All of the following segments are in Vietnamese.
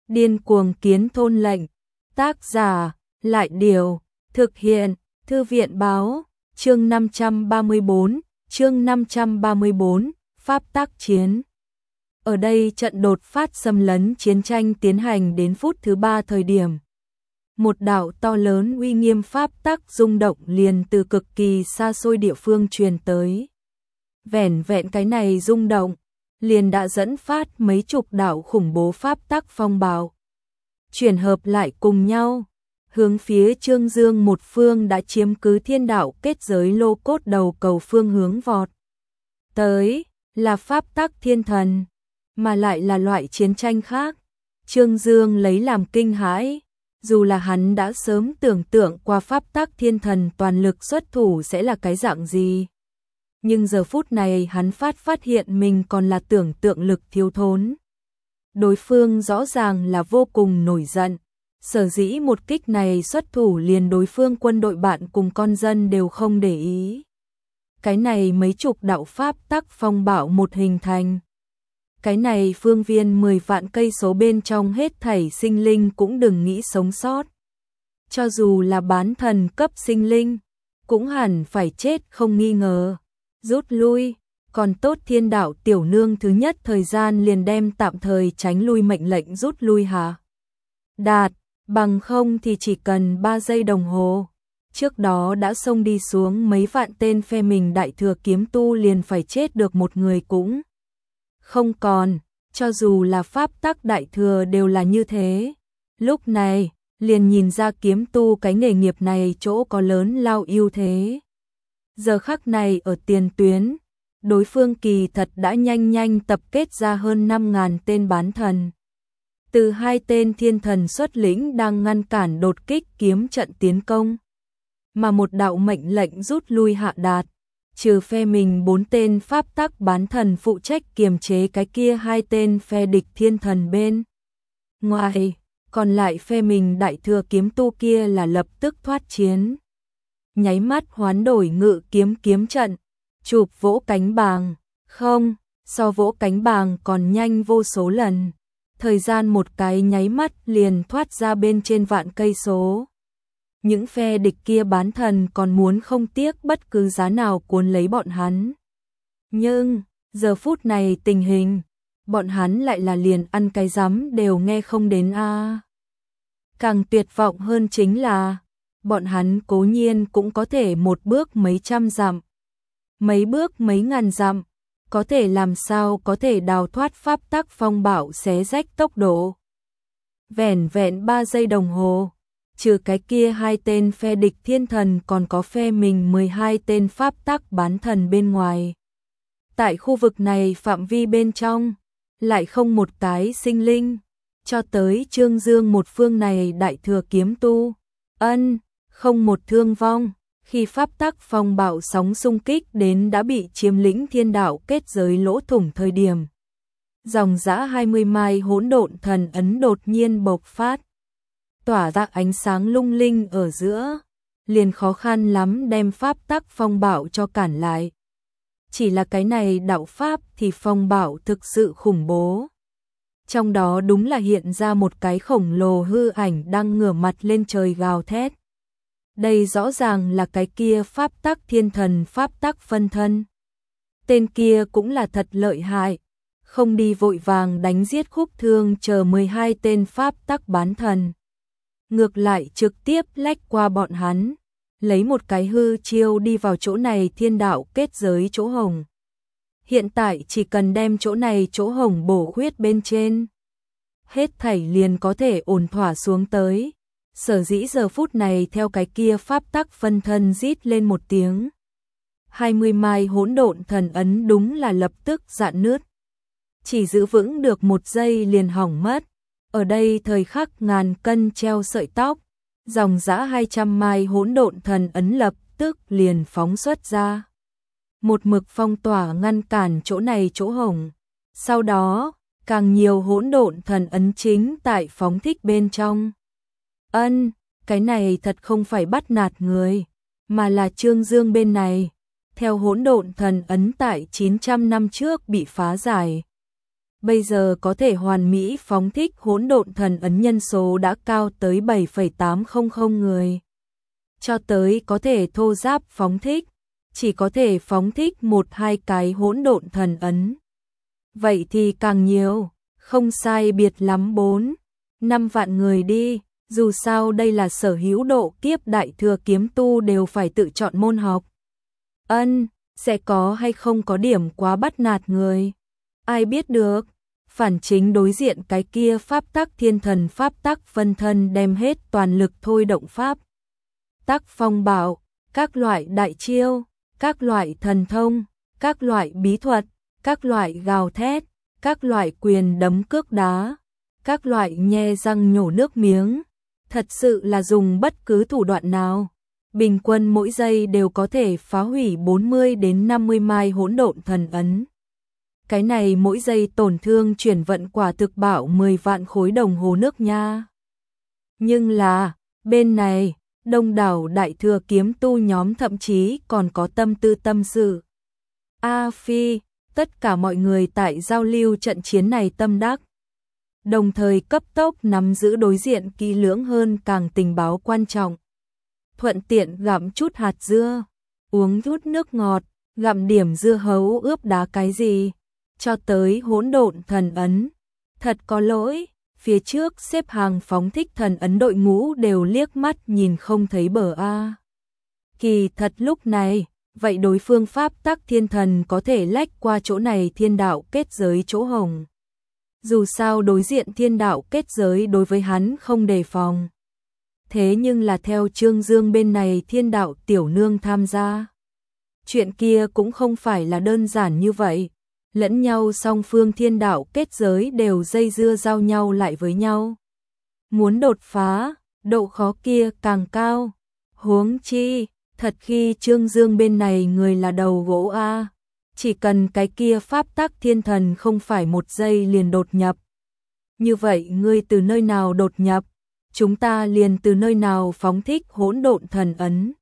Điên cuồng kiến thôn lệnh. Tác giả, Lại Điều. Thực hiện, Thư viện báo. Chương 534, Pháp tác chiến. Ở đây trận đột phát xâm lấn chiến tranh tiến hành đến phút thứ 3 thời điểm. Một đạo to lớn uy nghiêm pháp tắc rung động liền từ cực kỳ xa xôi địa phương truyền tới. Vẻn vẹn cái này rung động, liền đã dẫn phát mấy chục đạo khủng bố pháp tắc phong bạo. Chuyển hợp lại cùng nhau, hướng phía Trương Dương một phương đã chiếm cứ thiên đạo kết giới lô cốt đầu cầu phương hướng vọt. Tới, là pháp tắc thiên thần, mà lại là loại chiến tranh khác. Trương Dương lấy làm kinh hãi, dù là hắn đã sớm tưởng tượng qua pháp tắc thiên thần toàn lực xuất thủ sẽ là cái dạng gì. Nhưng giờ phút này hắn phát hiện mình còn là tưởng tượng lực thiếu thốn. Đối phương rõ ràng là vô cùng nổi giận. Sở dĩ một kích này xuất thủ liền đối phương quân đội bạn cùng con dân đều không để ý. Cái này mấy chục đạo pháp tắc phong bạo một hình thành. Cái này phương viên 10 vạn cây số bên trong hết thảy sinh linh cũng đừng nghĩ sống sót. Cho dù là bán thần cấp sinh linh, cũng hẳn phải chết không nghi ngờ. Rút lui, còn tốt thiên đạo tiểu nương thứ nhất thời gian liền đem tạm thời tránh lui mệnh lệnh rút lui hả? Đạt, bằng không thì chỉ cần 3 giây đồng hồ. Trước đó đã xông đi xuống mấy vạn tên phe mình đại thừa kiếm tu liền phải chết được một người cũng không còn, cho dù là pháp tắc đại thừa đều là như thế. Lúc này, liền nhìn ra kiếm tu cái nghề nghiệp này chỗ có lớn lao ưu thế. Giờ khắc này ở tiền tuyến, đối phương kỳ thật đã nhanh tập kết ra hơn 5.000 tên bán thần. Từ 2 tên thiên thần xuất lĩnh đang ngăn cản đột kích kiếm trận tiến công. Mà một đạo mệnh lệnh rút lui hạ đạt, trừ phe mình 4 tên pháp tắc bán thần phụ trách kiềm chế cái kia 2 tên phe địch thiên thần bên ngoài, còn lại phe mình đại thừa kiếm tu kia là lập tức thoát chiến. Nháy mắt hoán đổi ngự kiếm trận, chụp vỗ cánh bàng, không, so vỗ cánh bàng còn nhanh vô số lần. Thời gian một cái nháy mắt liền thoát ra bên trên vạn cây số. Những phe địch kia bán thần còn muốn không tiếc bất cứ giá nào cuốn lấy bọn hắn. Nhưng, giờ phút này tình hình, bọn hắn lại là liền ăn cái rắm đều nghe không đến a. Càng tuyệt vọng hơn chính là, bọn hắn cố nhiên cũng có thể một bước mấy trăm dặm, mấy bước mấy ngàn dặm, có thể làm sao có thể đào thoát pháp tắc phong bạo xé rách tốc độ. Vẻn vẹn 3 giây đồng hồ, trừ cái kia 2 tên phe địch thiên thần còn có phe mình 12 tên pháp tắc bán thần bên ngoài. Tại khu vực này phạm vi bên trong, lại không một cái sinh linh, cho tới Trương Dương một phương này đại thừa kiếm tu, không một thương vong. Khi pháp tắc phong bạo sóng xung kích đến đã bị chiếm lĩnh thiên đạo kết giới lỗ thủng thời điểm. Dòng dã 20 mai hỗn độn thần ấn đột nhiên bộc phát. Tỏa ra ánh sáng lung linh ở giữa, liền khó khăn lắm đem pháp tắc phong bạo cho cản lại. Chỉ là cái này đạo pháp thì phong bạo thực sự khủng bố. Trong đó đúng là hiện ra một cái khổng lồ hư ảnh đang ngửa mặt lên trời gào thét. Đây rõ ràng là cái kia pháp tắc thiên thần pháp tắc phân thân. Tên kia cũng là thật lợi hại, không đi vội vàng đánh giết khúc thương chờ 12 tên pháp tắc bán thần. Ngược lại trực tiếp lách qua bọn hắn, lấy một cái hư chiêu đi vào chỗ này thiên đạo kết giới chỗ hồng. Hiện tại chỉ cần đem chỗ này chỗ hồng bổ khuyết bên trên, hết thảy liền có thể ổn thỏa xuống tới. Sở dĩ giờ phút này theo cái kia pháp tắc phân thân rít lên một tiếng. 20 mai hỗn độn thần ấn đúng là lập tức rạn nứt. Chỉ giữ vững được 1 giây liền hỏng mất. Ở đây thời khắc ngàn cân treo sợi tóc, dòng dã 200 mai hỗn độn thần ấn lập tức liền phóng xuất ra. Một mực phong tỏa ngăn cản chỗ này chỗ hồng. Sau đó, càng nhiều hỗn độn thần ấn chính tại phóng thích bên trong. Cái này thật không phải bắt nạt người, mà là Trương Dương bên này. Theo hỗn độn thần ấn tại 900 năm trước bị phá giải. bây giờ có thể hoàn mỹ phóng thích hỗn độn thần ấn nhân số đã cao tới 7,800 người. Cho tới có thể thô giáp phóng thích, chỉ có thể phóng thích 1-2 cái hỗn độn thần ấn. Vậy thì càng nhiều, không sai biệt lắm 4-5 vạn người đi, dù sao đây là sở hữu độ kiếp đại thừa kiếm tu đều phải tự chọn môn học. Sẽ có hay không có điểm quá bắt nạt người, ai biết được. Phản chính đối diện cái kia pháp tắc thiên thần pháp tắc phân thân đem hết toàn lực thôi động pháp tắc phong bạo, các loại đại chiêu, các loại thần thông, các loại bí thuật, các loại gào thét, các loại quyền đấm cước đá, các loại nhe răng nhổ nước miếng, thật sự là dùng bất cứ thủ đoạn nào, bình quân mỗi giây đều có thể phá hủy 40 đến 50 mai hỗn độn thần ấn. Cái này mỗi giây tổn thương chuyển vận quả thực bảo 10 vạn khối đồng hồ nước nha. Nhưng là, bên này, đông đảo đại thừa kiếm tu nhóm thậm chí còn có tâm tư tâm sự. Phi, tất cả mọi người tại giao lưu trận chiến này tâm đắc. Đồng thời cấp tốc nắm giữ đối diện kỹ lưỡng hơn càng tình báo quan trọng. Thuận tiện gặm chút hạt dưa, uống chút nước ngọt, gặm điểm dưa hấu ướp đá cái gì, cho tới hỗn độn thần ấn. Thật có lỗi, phía trước xếp hàng phóng thích thần ấn đội ngũ đều liếc mắt nhìn không thấy bờ a. Kỳ thật lúc này, vậy đối phương pháp tắc thiên thần có thể lách qua chỗ này thiên đạo kết giới chỗ hồng. Dù sao đối diện thiên đạo kết giới đối với hắn không đề phòng. Thế nhưng là theo Trương Dương bên này thiên đạo tiểu nương tham gia. Chuyện kia cũng không phải là đơn giản như vậy. Lẫn nhau song phương thiên đạo kết giới đều dây dưa giao nhau lại với nhau. Muốn đột phá, độ khó kia càng cao. Huống chi, thật khi Trương Dương bên này người là đầu gỗ a, chỉ cần cái kia pháp tắc thiên thần không phải một giây liền đột nhập. Như vậy ngươi từ nơi nào đột nhập, chúng ta liền từ nơi nào phóng thích hỗn độn thần ấn.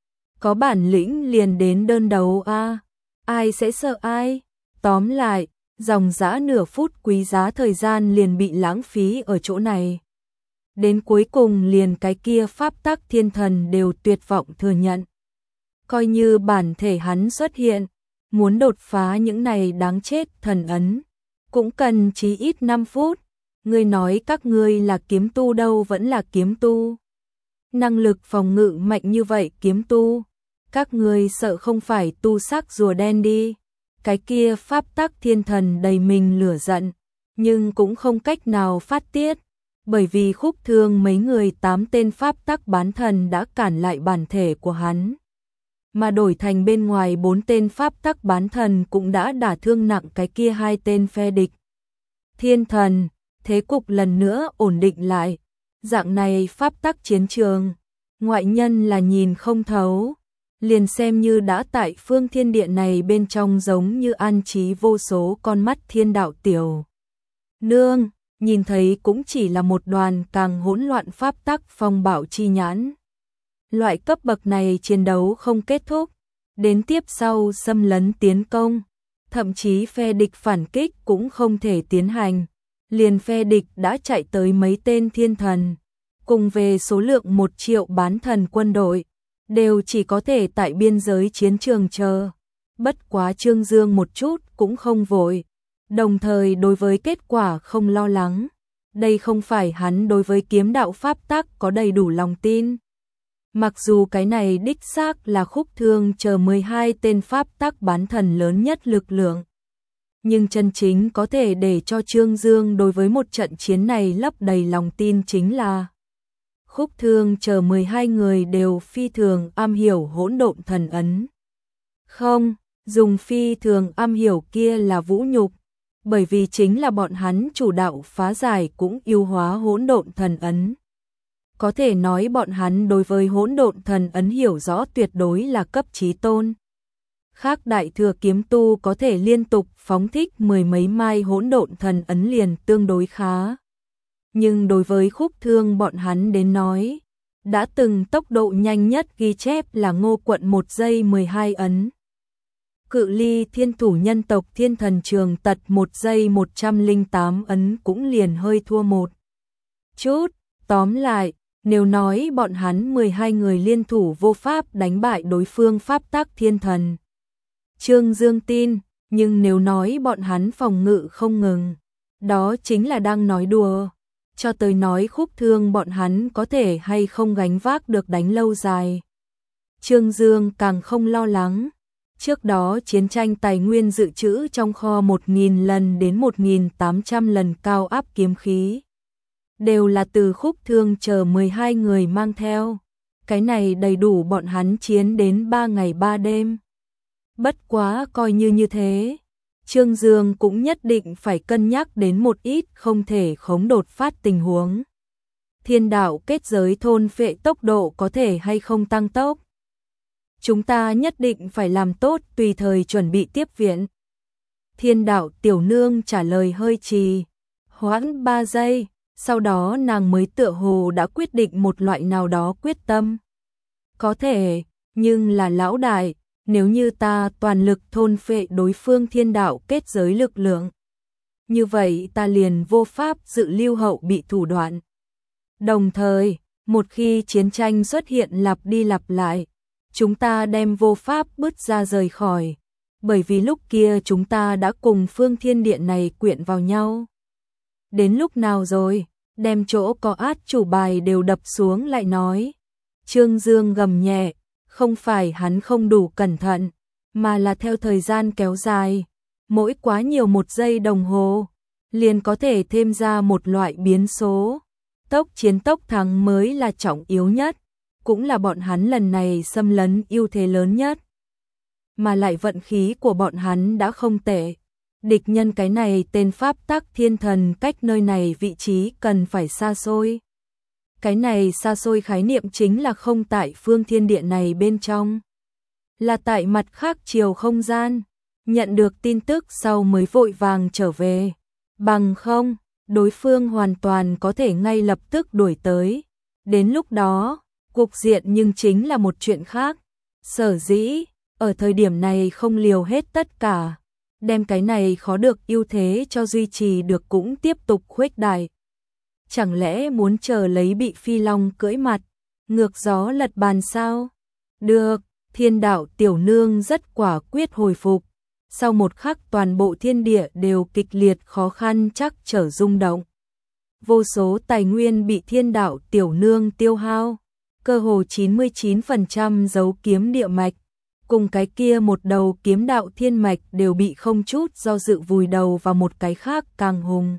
Có bản lĩnh liền đến đơn đấu a, ai sẽ sợ ai? Tóm lại, dòng dã nửa phút quý giá thời gian liền bị lãng phí ở chỗ này. Đến cuối cùng liền cái kia pháp tắc thiên thần đều tuyệt vọng thừa nhận. Coi như bản thể hắn xuất hiện, muốn đột phá những này đáng chết thần ấn, cũng cần chí ít 5 phút. Ngươi nói các ngươi là kiếm tu đâu vẫn là kiếm tu. Năng lực phòng ngự mạnh như vậy kiếm tu, các ngươi sợ không phải tu sắc rùa đen đi. Cái kia pháp tắc thiên thần đầy mình lửa giận, nhưng cũng không cách nào phát tiết, bởi vì khúc thương mấy người 8 tên pháp tắc bán thần đã cản lại bản thể của hắn. Mà đổi thành bên ngoài 4 tên pháp tắc bán thần cũng đã đả thương nặng cái kia 2 tên phe địch. Thiên thần, thế cục lần nữa ổn định lại, dạng này pháp tắc chiến trường, ngoại nhân là nhìn không thấu. Liền xem như đã tại phương thiên địa này bên trong giống như an trí vô số con mắt thiên đạo tiểu nương, nhìn thấy cũng chỉ là một đoàn càng hỗn loạn pháp tắc phong bạo chi nhãn. Loại cấp bậc này chiến đấu không kết thúc, đến tiếp sau xâm lấn tiến công, thậm chí phe địch phản kích cũng không thể tiến hành, liền phe địch đã chạy tới mấy tên thiên thần, cùng về số lượng 1 triệu bán thần quân đội. Đều chỉ có thể tại biên giới chiến trường chờ. Bất quá Trương Dương một chút cũng không vội, đồng thời đối với kết quả không lo lắng. Đây không phải hắn đối với kiếm đạo pháp tắc có đầy đủ lòng tin. Mặc dù cái này đích xác là khúc thương chờ 12 tên pháp tắc bán thần lớn nhất lực lượng. Nhưng chân chính có thể để cho Trương Dương đối với một trận chiến này lấp đầy lòng tin chính là khúc thương chờ 12 người đều phi thường am hiểu hỗn độn thần ấn. Không, dùng phi thường am hiểu kia là vũ nhục, bởi vì chính là bọn hắn chủ đạo phá giải cũng yêu hóa hỗn độn thần ấn. Có thể nói bọn hắn đối với hỗn độn thần ấn hiểu rõ tuyệt đối là cấp chí tôn. Khác đại thừa kiếm tu có thể liên tục phóng thích 10 mấy mai hỗn độn thần ấn liền tương đối khá. Nhưng đối với khúc thương bọn hắn đến nói, đã từng tốc độ nhanh nhất ghi chép là Ngô Quận 1 giây 12 ấn. cự ly thiên thủ nhân tộc Thiên Thần Trường Tật 1 giây 108 ấn cũng liền hơi thua một chút. Tóm lại, nếu nói bọn hắn 12 người liên thủ vô pháp đánh bại đối phương pháp tắc thiên thần, Trương Dương tin, nhưng nếu nói bọn hắn phòng ngự không ngừng, đó chính là đang nói đùa. Cho tới nói khúc thương bọn hắn có thể hay không gánh vác được đánh lâu dài, Trương Dương càng không lo lắng. Trước đó chiến tranh tài nguyên dự trữ trong kho 1.000 lần đến 1.800 lần cao áp kiếm khí, đều là từ khúc thương chờ 12 người mang theo. Cái này đầy đủ bọn hắn chiến đến 3 ngày 3 đêm. Bất quá coi như thế, Trương Dương cũng nhất định phải cân nhắc đến một ít không thể khống đột phát tình huống. Thiên đạo kết giới thôn phệ tốc độ có thể hay không tăng tốc. Chúng ta nhất định phải làm tốt tùy thời chuẩn bị tiếp viện. Thiên đạo tiểu nương trả lời hơi trì hoãn 3 giây, sau đó nàng mới tựa hồ đã quyết định một loại nào đó quyết tâm. Có thể, nhưng là lão đại, nếu như ta toàn lực thôn phệ đối phương thiên đạo kết giới lực lượng, như vậy ta liền vô pháp dự lưu hậu bị thủ đoạn. Đồng thời, một khi chiến tranh xuất hiện lặp đi lặp lại, chúng ta đem vô pháp bứt ra rời khỏi, bởi vì lúc kia chúng ta đã cùng phương thiên địa này quyện vào nhau. Đến lúc nào rồi, đem chỗ có át chủ bài đều đập xuống lại nói. Trương Dương gầm nhẹ, không phải hắn không đủ cẩn thận, mà là theo thời gian kéo dài, mỗi quá nhiều 1 giây đồng hồ, liền có thể thêm ra một loại biến số. Tốc chiến tốc thắng mới là trọng yếu nhất, cũng là bọn hắn lần này xâm lấn ưu thế lớn nhất. Mà lại vận khí của bọn hắn đã không tệ. Địch nhân cái này tên pháp tắc thiên thần cách nơi này vị trí cần phải xa xôi. Cái này xa xôi khái niệm chính là không tại phương thiên địa này bên trong, là tại mặt khác chiều không gian. Nhận được tin tức sau mới vội vàng trở về, bằng không, đối phương hoàn toàn có thể ngay lập tức đuổi tới. Đến lúc đó, cục diện nhưng chính là một chuyện khác. Sở dĩ, ở thời điểm này không liều hết tất cả, đem cái này khó được ưu thế cho duy trì được cũng tiếp tục khuếch đại. Chẳng lẽ muốn chờ lấy bị phi long cưỡi mặt, ngược gió lật bàn sao? Được, thiên đạo tiểu nương rất quả quyết hồi phục. Sau một khắc toàn bộ thiên địa đều kịch liệt khó khăn chắc trở rung động. Vô số tài nguyên bị thiên đạo tiểu nương tiêu hao, cơ hồ 99% dấu kiếm địa mạch, cùng cái kia một đầu kiếm đạo thiên mạch đều bị không chút do dự vùi đầu vào một cái khác càng hùng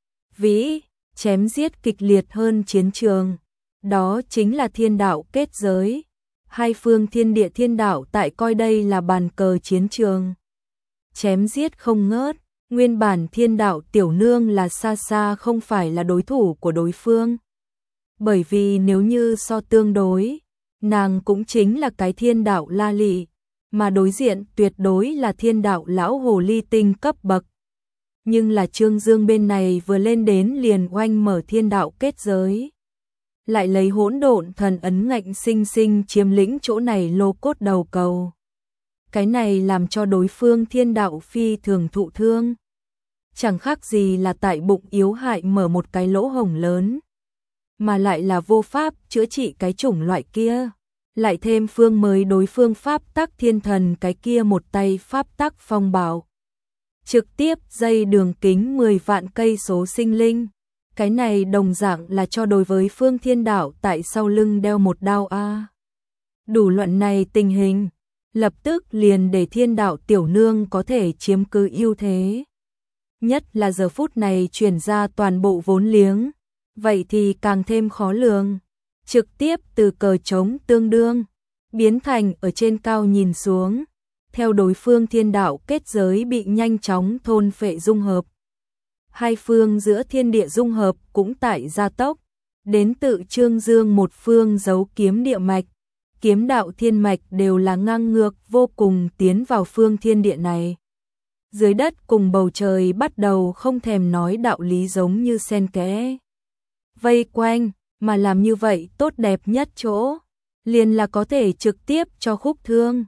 vĩ, chém giết kịch liệt hơn chiến trường. Đó chính là thiên đạo kết giới. Hai phương thiên địa thiên đạo tại coi đây là bàn cờ chiến trường, chém giết không ngớt. Nguyên bản thiên đạo tiểu nương là xa xa không phải là đối thủ của đối phương. Bởi vì nếu như so tương đối, nàng cũng chính là cái thiên đạo la lị, mà đối diện tuyệt đối là thiên đạo lão hồ ly tinh cấp bậc. Nhưng là Trương Dương bên này vừa lên đến liền oanh mở thiên đạo kết giới, lại lấy hỗn độn thần ấn ngạnh sinh sinh chiếm lĩnh chỗ này lô cốt đầu cầu. Cái này làm cho đối phương thiên đạo phi thường thụ thương, chẳng khác gì là tại bụng yếu hại mở một cái lỗ hổng lớn, mà lại là vô pháp chữa trị cái chủng loại kia. Lại thêm phương mới đối phương pháp tắc thiên thần cái kia một tay pháp tắc phong bảo, trực tiếp dây đường kính 10 vạn cây số sinh linh. Cái này đồng dạng là cho đối với phương thiên đạo tại sau lưng đeo một đao a. Đủ luận này tình hình, lập tức liền để thiên đạo tiểu nương có thể chiếm cứ ưu thế. Nhất là giờ phút này chuyển ra toàn bộ vốn liếng, vậy thì càng thêm khó lường. Trực tiếp từ cờ trống tương đương, biến thành ở trên cao nhìn xuống, theo đối phương thiên đạo kết giới bị nhanh chóng thôn phệ dung hợp. Hai phương giữa thiên địa dung hợp cũng tại gia tốc, đến tự Trương Dương một phương giấu kiếm địa mạch, kiếm đạo thiên mạch đều là ngang ngược vô cùng tiến vào phương thiên địa này. Dưới đất cùng bầu trời bắt đầu không thèm nói đạo lý giống như sen kẽ vây quanh, mà làm như vậy tốt đẹp nhất chỗ liền là có thể trực tiếp cho khúc thương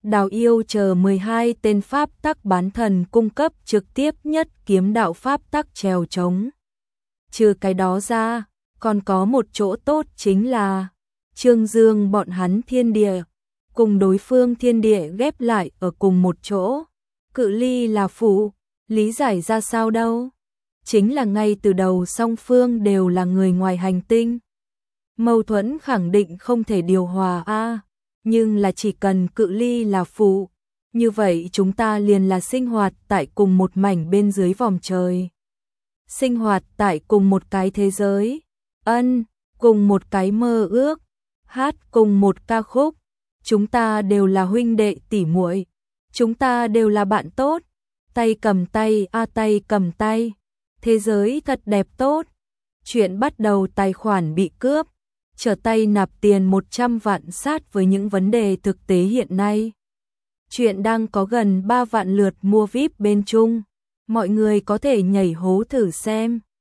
Đào yêu chờ 12 tên pháp tắc bán thần cung cấp trực tiếp nhất kiếm đạo pháp tắc trèo trống. Trừ cái đó ra, còn có một chỗ tốt chính là Trương Dương bọn hắn thiên địa, cùng đối phương thiên địa ghép lại ở cùng một chỗ. Cự ly là phụ, lý giải ra sao đâu? Chính là ngay từ đầu song phương đều là người ngoài hành tinh. Mâu thuẫn khẳng định không thể điều hòa a, nhưng là chỉ cần cự ly là phụ, như vậy chúng ta liền là sinh hoạt tại cùng một mảnh bên dưới vòm trời. Sinh hoạt tại cùng một cái thế giới, cùng một cái mơ ước, hát cùng một ca khúc, chúng ta đều là huynh đệ tỷ muội, chúng ta đều là bạn tốt, tay cầm tay tay cầm tay, thế giới thật đẹp tốt. Chuyện bắt đầu tài khoản bị cướp, trở tay nạp tiền 100 vạn sát với những vấn đề thực tế hiện nay. Chuyện đang có gần 3 vạn lượt mua VIP bên Trung, mọi người có thể nhảy hố thử xem.